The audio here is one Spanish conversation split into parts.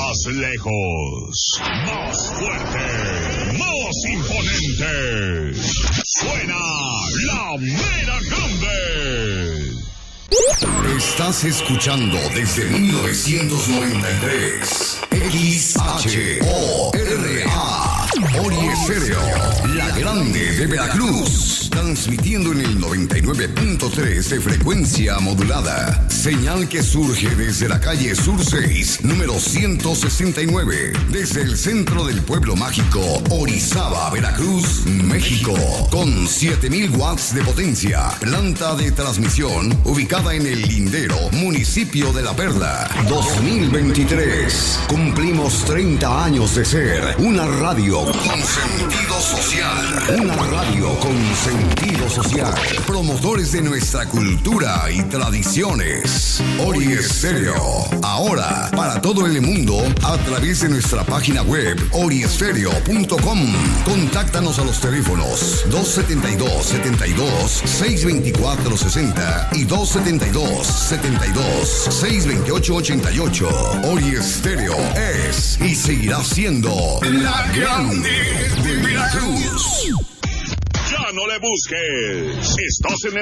más lejos, más fuerte, más imponente. Suena la Mera Grande. Estás escuchando desde 1993 XHORA Ori Estéreo, la grande de Veracruz, transmitiendo en el 99.3 de frecuencia modulada, señal que surge desde la calle Sur 6, número 169, desde el centro del pueblo mágico Orizaba, Veracruz, México, con 7000 watts de potencia, planta de transmisión ubicada en El Lindero, municipio de La Perla. 2023, cumplimos 30 años de ser una radio con sentido social. Una radio con sentido social. Promotores de nuestra cultura y tradiciones. Ori Estéreo. Ahora, para todo el mundo, a través de nuestra página web oriestereo.com. Contáctanos a los teléfonos 272-72-624-60 y 272-72-628-88. Ori Estéreo es y seguirá siendo la grande de Veracruz. Ya no le busques. Estás en el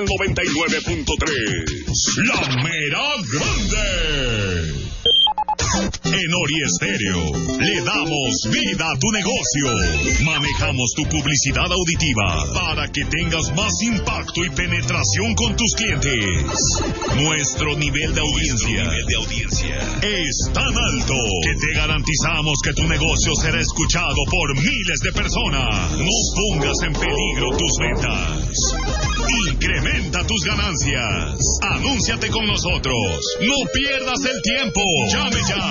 99.3. La Mera Grande. En Ori Estéreo le damos vida a tu negocio. Manejamos tu publicidad auditiva para que tengas más impacto y penetración con tus clientes. Nuestro nivel de audiencia es tan alto que te garantizamos que tu negocio será escuchado por miles de personas. No pongas en peligro tus ventas. Incrementa tus ganancias. Anúnciate con nosotros. No pierdas el tiempo. Llame ya.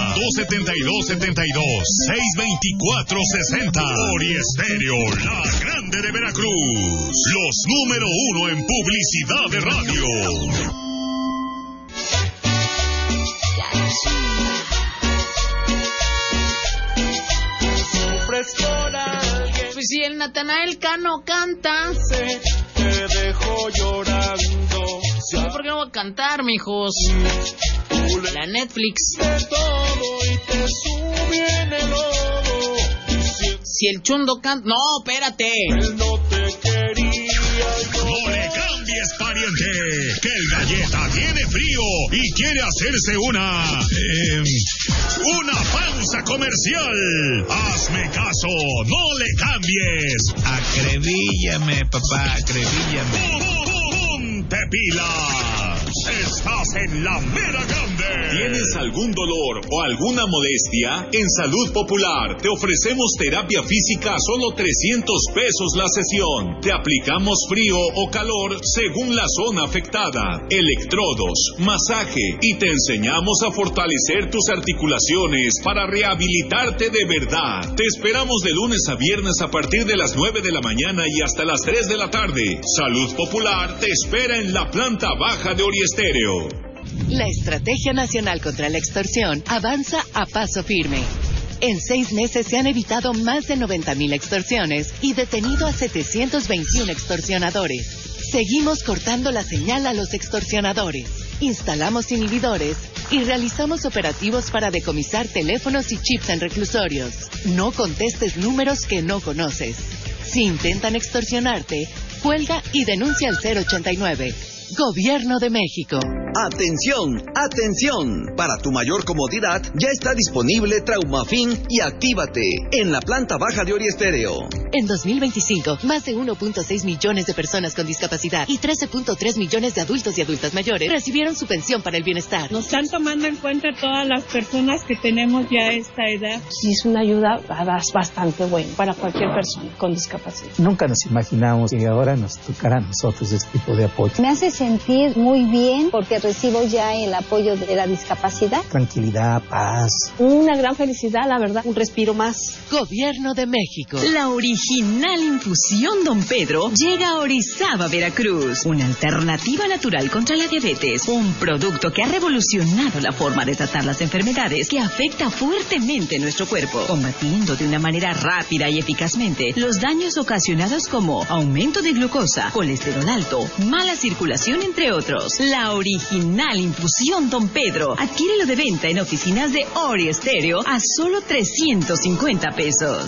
272-72-624-60. Ori Estéreo, la grande de Veracruz. Los número 1 en publicidad de radio. Pues si el Natanael Cano canta, te dejo llorando. ¿por qué no voy a cantar, mijos? La Netflix. De todo y te sube en el lodo. Si el Chundo canta... No, espérate. Él no te quería. No le cambies, pariente, que el Galleta tiene frío y quiere hacerse una pausa comercial. Hazme caso, no le cambies. Acrebíllame, papá, acrebíllame. ¡Ponte pilas! Estás en la Mera Grande. ¿Tienes algún dolor o alguna molestia? En Salud Popular te ofrecemos terapia física a solo 300 pesos la sesión. Te aplicamos frío o calor según la zona afectada, electrodos, masaje y te enseñamos a fortalecer tus articulaciones para rehabilitarte de verdad. Te esperamos de lunes a viernes a partir de las 9 de la mañana y hasta las 3 de la tarde. Salud Popular te espera en la planta baja de Ori Estéreo. La Estrategia Nacional contra la Extorsión avanza a paso firme. En 6 meses se han evitado más de 90,000 extorsiones y detenido a 721 extorsionadores. Seguimos cortando la señal a los extorsionadores. Instalamos inhibidores y realizamos operativos para decomisar teléfonos y chips en reclusorios. No contestes números que no conoces. Si intentan extorsionarte, cuelga y denuncia al 089. Gobierno de México. ¡Atención! ¡Atención! Para tu mayor comodidad, ya está disponible Traumafin y Actívate en la planta baja de Ori Estéreo. En 2025, más de 1.6 millones de personas con discapacidad y 13.3 millones de adultos y adultas mayores recibieron su pensión para el bienestar. Nos están tomando en cuenta todas las personas que tenemos ya esta edad. Sí, es una ayuda bastante buena para cualquier persona con discapacidad. Nunca nos imaginamos que ahora nos tocará a nosotros este tipo de apoyo. Me hace sentir muy bien porque recibo ya el apoyo de la discapacidad. Tranquilidad, paz. Una gran felicidad, la verdad, un respiro más. Gobierno de México. La original infusión Don Pedro llega a Orizaba, Veracruz. Una alternativa natural contra la diabetes. Un producto que ha revolucionado la forma de tratar las enfermedades que afecta fuertemente nuestro cuerpo, combatiendo de una manera rápida y eficazmente los daños ocasionados como aumento de glucosa, colesterol alto, mala circulación, entre otros. La original original infusión Don Pedro. Adquiérelo de venta en oficinas de Ori Estéreo a solo 350 pesos.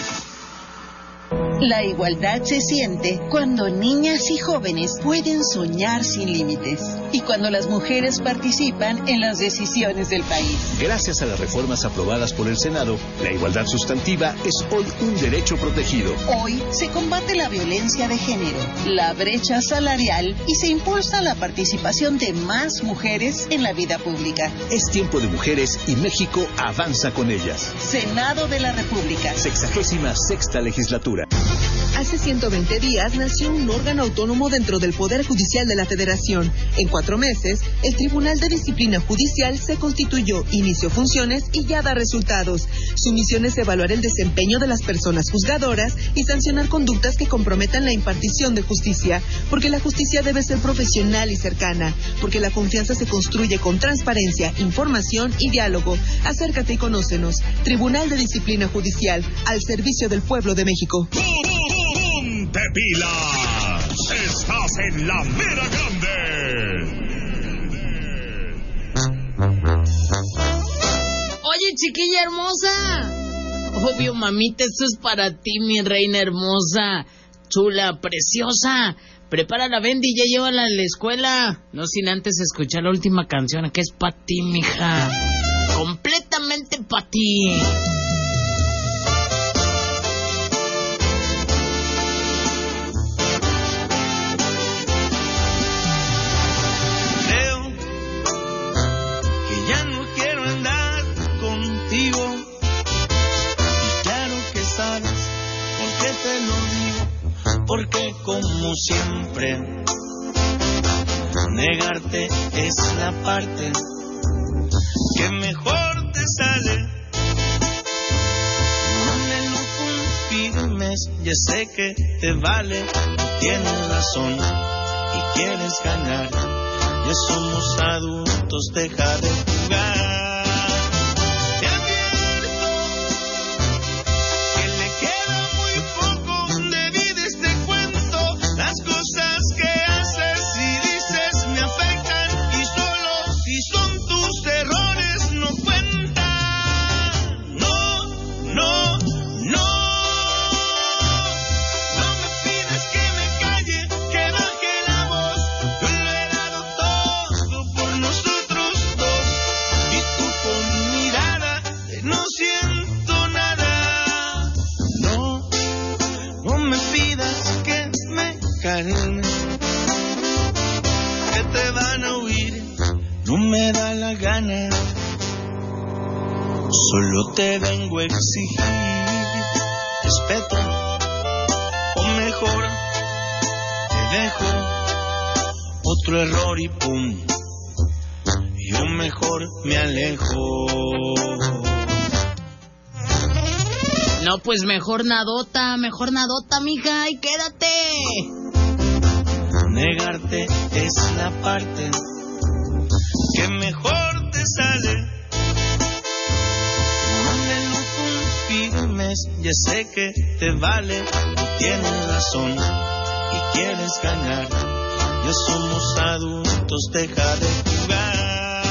La igualdad se siente cuando niñas y jóvenes pueden soñar sin límites y cuando las mujeres participan en las decisiones del país. Gracias a las reformas aprobadas por el Senado, la igualdad sustantiva es hoy un derecho protegido. Hoy se combate la violencia de género, la brecha salarial y se impulsa la participación de más mujeres en la vida pública. Es tiempo de mujeres y México avanza con ellas. Senado de la República. 66ª legislatura. Hace 120 días nació un órgano autónomo dentro del Poder Judicial de la Federación. En 4 meses, el Tribunal de Disciplina Judicial se constituyó, inició funciones y ya da resultados. Su misión es evaluar el desempeño de las personas juzgadoras y sancionar conductas que comprometan la impartición de justicia, porque la justicia debe ser profesional y cercana, porque la confianza se construye con transparencia, información y diálogo. Acércate y conócenos. Tribunal de Disciplina Judicial, al servicio del pueblo de México. ¡Ponte pilas! ¡Estás en la mera grande! Oye, chiquilla hermosa. Obvio, mamita, esto es para ti, mi reina hermosa, chula, preciosa. Prepara la Bendy y ya llévala a la escuela. No sin antes escuchar la última canción, que es para ti, mija. Completamente para ti. Porque como siempre, negarte es la parte que mejor te sale. No me lo confirmes, ya sé que te vale, tienes razón y quieres ganar. Ya somos adultos, deja de jugar. Que te van a huir, no me da la gana. Solo te vengo a exigir respeto, o mejor te dejo otro error y pum, yo mejor me alejo. No, pues mejor nadota, mija, y quédate. Negarte es la parte que mejor te sale. No me lo confirmes, ya sé que te vale, tienes razón y quieres ganar. Ya somos adultos, deja de jugar.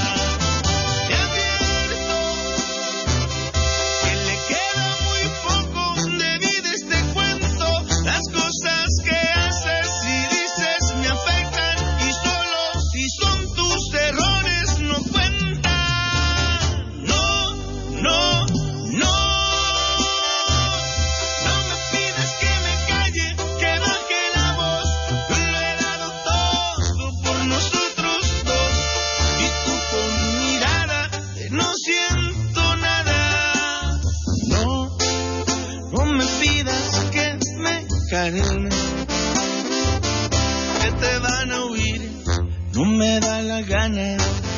Que te van a huir, no me da la gana.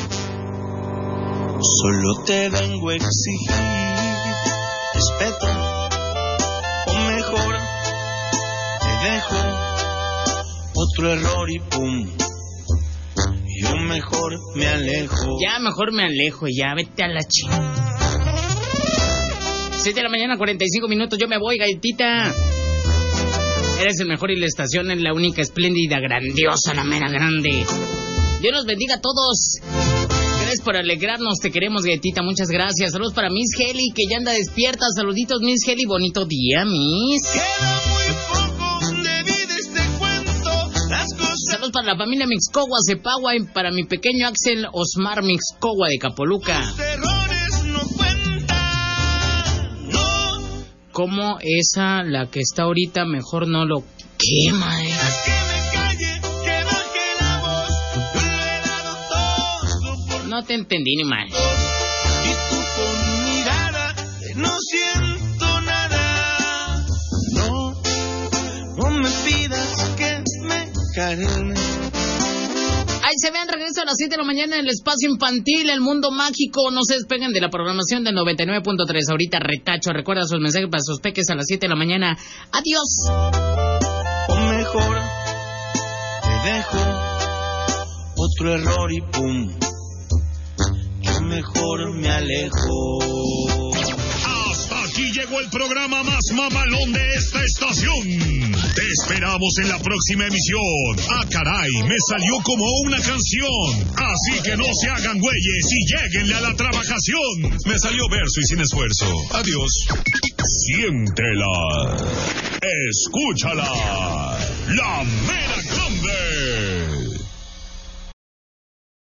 Solo te vengo a exigir respeto, o mejor te dejo otro error y pum, yo mejor me alejo. Ya mejor me alejo, ya vete a la chingada. 7 de la mañana, 45 minutos, yo me voy, galletita. Eres el mejor y la estación es la única, espléndida, grandiosa, la mera grande. Dios los bendiga a todos. Gracias por alegrarnos, te queremos, Gaitita, muchas gracias. Saludos para Miss Heli, que ya anda despierta. Saluditos, Miss Heli, bonito día, Miss. Saludos para la familia Mixcogua, Cepagua, y para mi pequeño Axel Osmar Mixcogua de Capoluca. ¿Cómo esa, la que está ahorita, mejor no lo quema, No te entendí ni mal. Y tú con mirada de no siento nada. No me pidas que me calme. Ahí se vean, regreso a las 7 de la mañana en el espacio infantil, el mundo mágico. No se despeguen de la programación del 99.3. Ahorita retacho, recuerda sus mensajes para sus peques a las 7 de la mañana. Adiós. O mejor, te dejo otro error y pum. Yo mejor me alejo. Hasta aquí llegó el programa más mamalón de esta estación. Te esperamos en la próxima emisión. Ah, caray, me salió como una canción. Así que no se hagan güeyes y lléguenle a la trabajación. Me salió verso y sin esfuerzo. Adiós. Siéntela. Escúchala. La Mera Grande.